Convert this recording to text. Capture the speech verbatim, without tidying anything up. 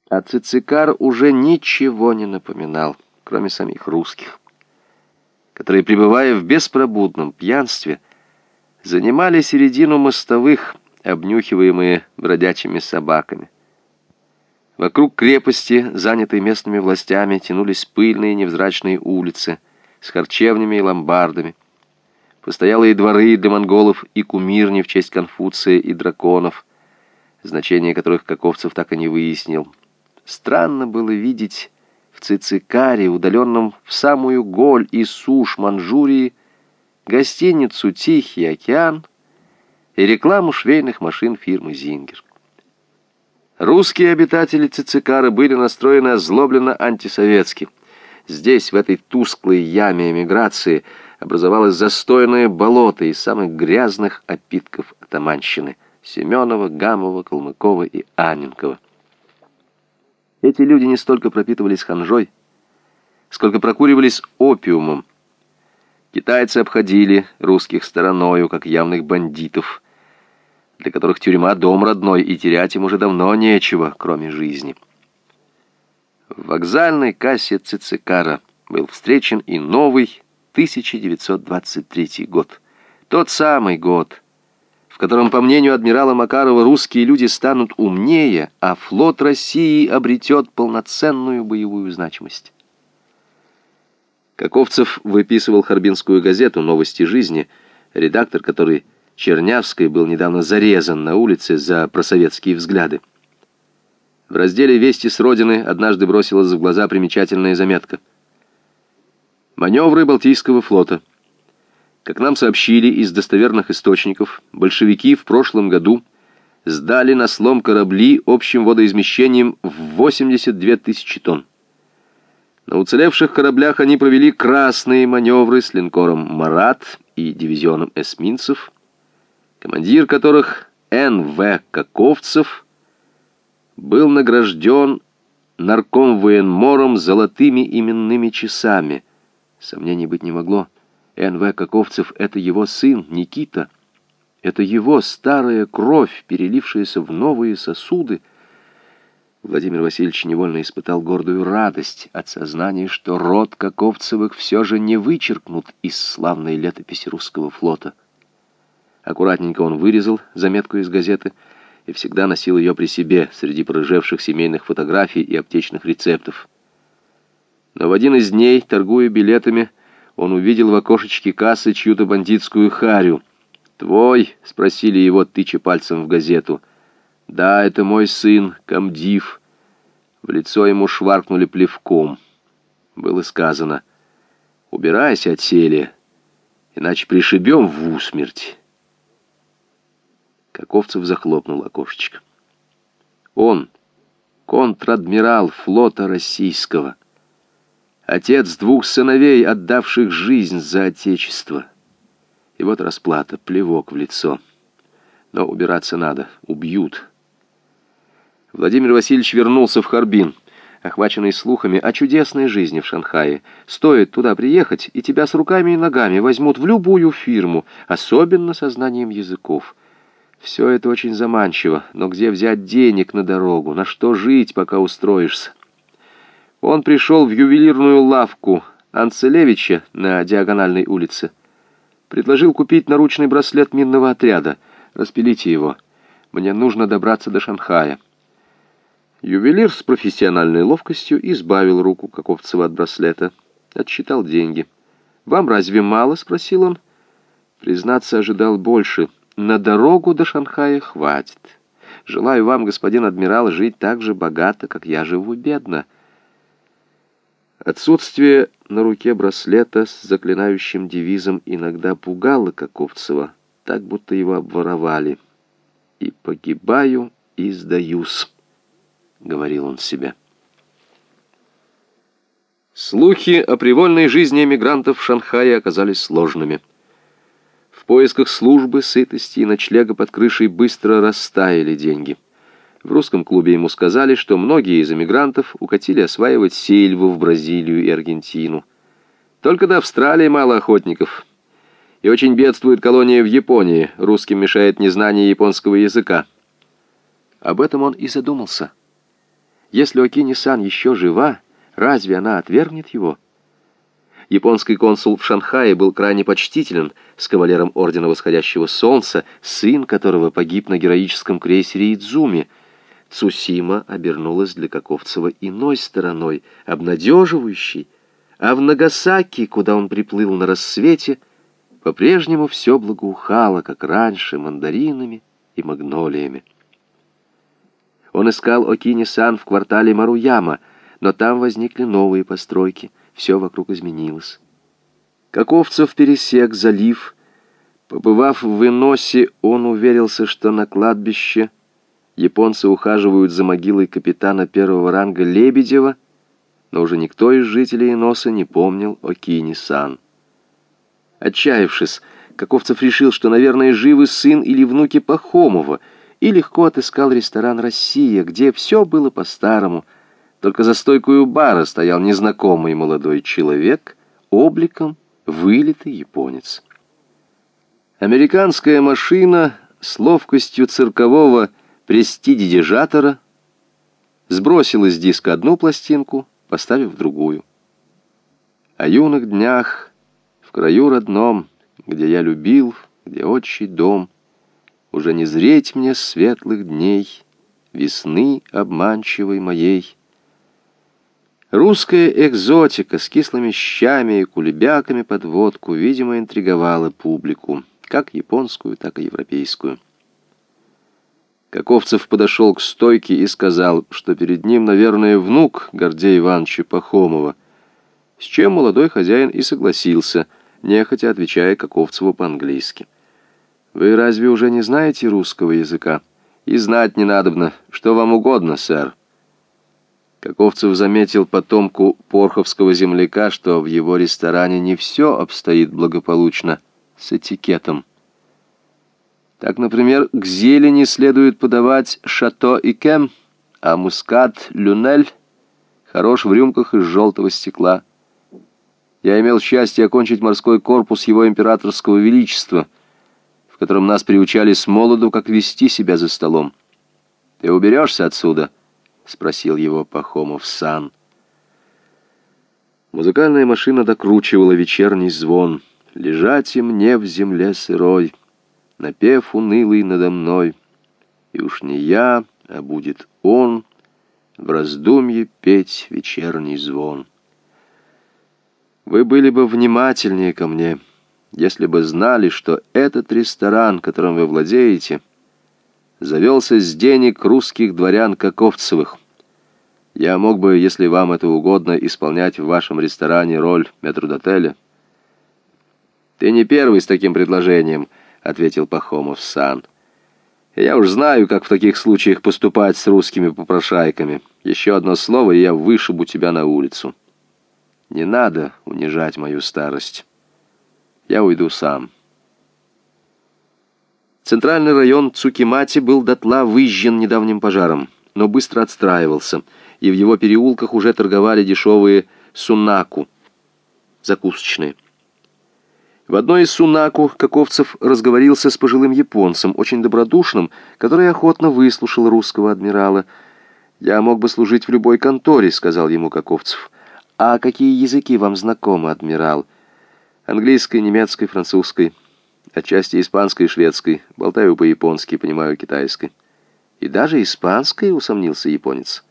А Цицикар уже ничего не напоминал, кроме самих русских, которые, пребывая в беспробудном пьянстве, занимали середину мостовых, обнюхиваемые бродячими собаками. Вокруг крепости, занятой местными властями, тянулись пыльные невзрачные улицы с харчевнями и ломбардами, постоялые дворы для монголов и кумирни в честь Конфуция и драконов, значение которых Каковцев так и не выяснил. Странно было видеть в Цицикаре, удаленном в самую голь и сушь Манчжурии, гостиницу «Тихий океан» и рекламу швейных машин фирмы «Зингер». Русские обитатели Цицикара были настроены озлобленно антисоветски. Здесь, в этой тусклой яме эмиграции, образовалось застойное болото из самых грязных опитков атаманщины — Семенова, Гамова, Калмыкова и Анненкова. Эти люди не столько пропитывались ханжой, сколько прокуривались опиумом. Китайцы обходили русских стороною, как явных бандитов, для которых тюрьма — дом родной, и терять им уже давно нечего, кроме жизни. В вокзальной кассе Цицикара был встречен и новый тысяча девятьсот двадцать третий год. Тот самый год, в котором, по мнению адмирала Макарова, русские люди станут умнее, а флот России обретет полноценную боевую значимость. Каковцев выписывал Харбинскую газету «Новости жизни», редактор которой, Чернявский, был недавно зарезан на улице за просоветские взгляды. В разделе «Вести с родины» однажды бросилась в глаза примечательная заметка. Маневры Балтийского флота. Как нам сообщили из достоверных источников, большевики в прошлом году сдали на слом корабли общим водоизмещением в восемьдесят две тысячи тонн. На уцелевших кораблях они провели красные маневры с линкором «Марат» и дивизионом эсминцев, командир которых Эн В Каковцев был награжден наркомвоенмором золотыми именными часами. Сомнений быть не могло. Эн В Каковцев — это его сын Никита. Это его старая кровь, перелившаяся в новые сосуды. Владимир Васильевич невольно испытал гордую радость от сознания, что род Каковцевых все же не вычеркнут из славной летописи русского флота. Аккуратненько он вырезал заметку из газеты и всегда носил ее при себе, среди порыжевших семейных фотографий и аптечных рецептов. Но в один из дней, торгуя билетами, он увидел в окошечке кассы чью-то бандитскую харю. «Твой?» — спросили его, тыча пальцем в газету. «Да, это мой сын, комдив». В лицо ему шваркнули плевком. Было сказано: «Убирайся отселе, иначе пришибем в усмерть». Каковцев захлопнул окошечко. Он, контр-адмирал флота российского, отец двух сыновей, отдавших жизнь за отечество. И вот расплата, плевок в лицо. Но убираться надо, убьют. Владимир Васильевич вернулся в Харбин, охваченный слухами о чудесной жизни в Шанхае. Стоит туда приехать, и тебя с руками и ногами возьмут в любую фирму, особенно со знанием языков. Все это очень заманчиво, но где взять денег на дорогу, на что жить, пока устроишься? Он пришел в ювелирную лавку Анцелевича на Диагональной улице. Предложил купить наручный браслет минного отряда. Распилите его. Мне нужно добраться до Шанхая. Ювелир с профессиональной ловкостью избавил руку Каковцева от браслета. Отсчитал деньги. «Вам разве мало?» — спросил он. Признаться, ожидал больше. «На дорогу до Шанхая хватит. Желаю вам, господин адмирал, жить так же богато, как я живу бедно». Отсутствие на руке браслета с заклинающим девизом иногда пугало Каковцева, так будто его обворовали. «И погибаю, и сдаюсь», — говорил он себе. Слухи о привольной жизни эмигрантов в Шанхае оказались сложными. В поисках службы, сытости и ночлега под крышей быстро растаяли деньги. В русском клубе ему сказали, что многие из эмигрантов укатили осваивать сельву в Бразилию и Аргентину. Только до Австралии мало охотников. И очень бедствует колония в Японии, русским мешает незнание японского языка. Об этом он и задумался. Если Окини-сан еще жива, разве она отвергнет его? Японский консул в Шанхае был крайне почтителен с кавалером Ордена Восходящего Солнца, сын которого погиб на героическом крейсере Идзуми. Цусима обернулась для Каковцева иной стороной, обнадеживающей, а в Нагасаки, куда он приплыл на рассвете, по-прежнему все благоухало, как раньше, мандаринами и магнолиями. Он искал Окини-сан в квартале Маруяма, но там возникли новые постройки, все вокруг изменилось. Каковцев пересек залив. Побывав в Иносе, он уверился, что на кладбище японцы ухаживают за могилой капитана первого ранга Лебедева, но уже никто из жителей Иноса не помнил Окини-сан. Отчаявшись, Каковцев решил, что, наверное, живы сын или внуки Пахомова, и легко отыскал ресторан «Россия», где все было по-старому. Только за стойкой у бара стоял незнакомый молодой человек, обликом вылитый японец. Американская машина с ловкостью циркового престидидижатора сбросила с диска одну пластинку, поставив другую. О юных днях в краю родном, где я любил, где отчий дом, уже не зреть мне светлых дней, весны обманчивой моей. Русская экзотика с кислыми щами и кулебяками под водку, видимо, интриговала публику, как японскую, так и европейскую. Каковцев подошел к стойке и сказал, что перед ним, наверное, внук Гордея Ивановича Пахомова, с чем молодой хозяин и согласился, нехотя отвечая Каковцеву по-английски. «Вы разве уже не знаете русского языка? И знать не надобно. Что вам угодно, сэр». Каковцев заметил потомку порховского земляка, что в его ресторане не все обстоит благополучно с этикетом. Так, например, к зелени следует подавать шато и кем, а мускат люнель хорош в рюмках из желтого стекла. Я имел счастье окончить морской корпус его императорского величества, в котором нас приучали с молоду, как вести себя за столом. «Ты уберешься отсюда?» — спросил его Пахомов-сан. Музыкальная машина докручивала вечерний звон. «Лежать и мне в земле сырой, напев унылый надо мной, и уж не я, а будет он в раздумье петь вечерний звон. Вы были бы внимательнее ко мне, если бы знали, что этот ресторан, которым вы владеете, завелся с денег русских дворян Каковцевых. Я мог бы, если вам это угодно, исполнять в вашем ресторане роль метрдотеля». «Ты не первый с таким предложением», — ответил Пахомов-сан. «Я уж знаю, как в таких случаях поступать с русскими попрошайками. Еще одно слово, и я вышибу тебя на улицу. Не надо унижать мою старость. Я уйду сам». Центральный район Цукимати был дотла выжжен недавним пожаром, но быстро отстраивался, и в его переулках уже торговали дешевые сунаку, закусочные. В одной из сунаку Каковцев разговорился с пожилым японцем, очень добродушным, который охотно выслушал русского адмирала. «Я мог бы служить в любой конторе», — сказал ему Каковцев. «А какие языки вам знакомы, адмирал?» «Английской, немецкой, французской, отчасти испанской и шведской. Болтаю по-японски, понимаю китайской». «И даже испанской?» — усомнился японец.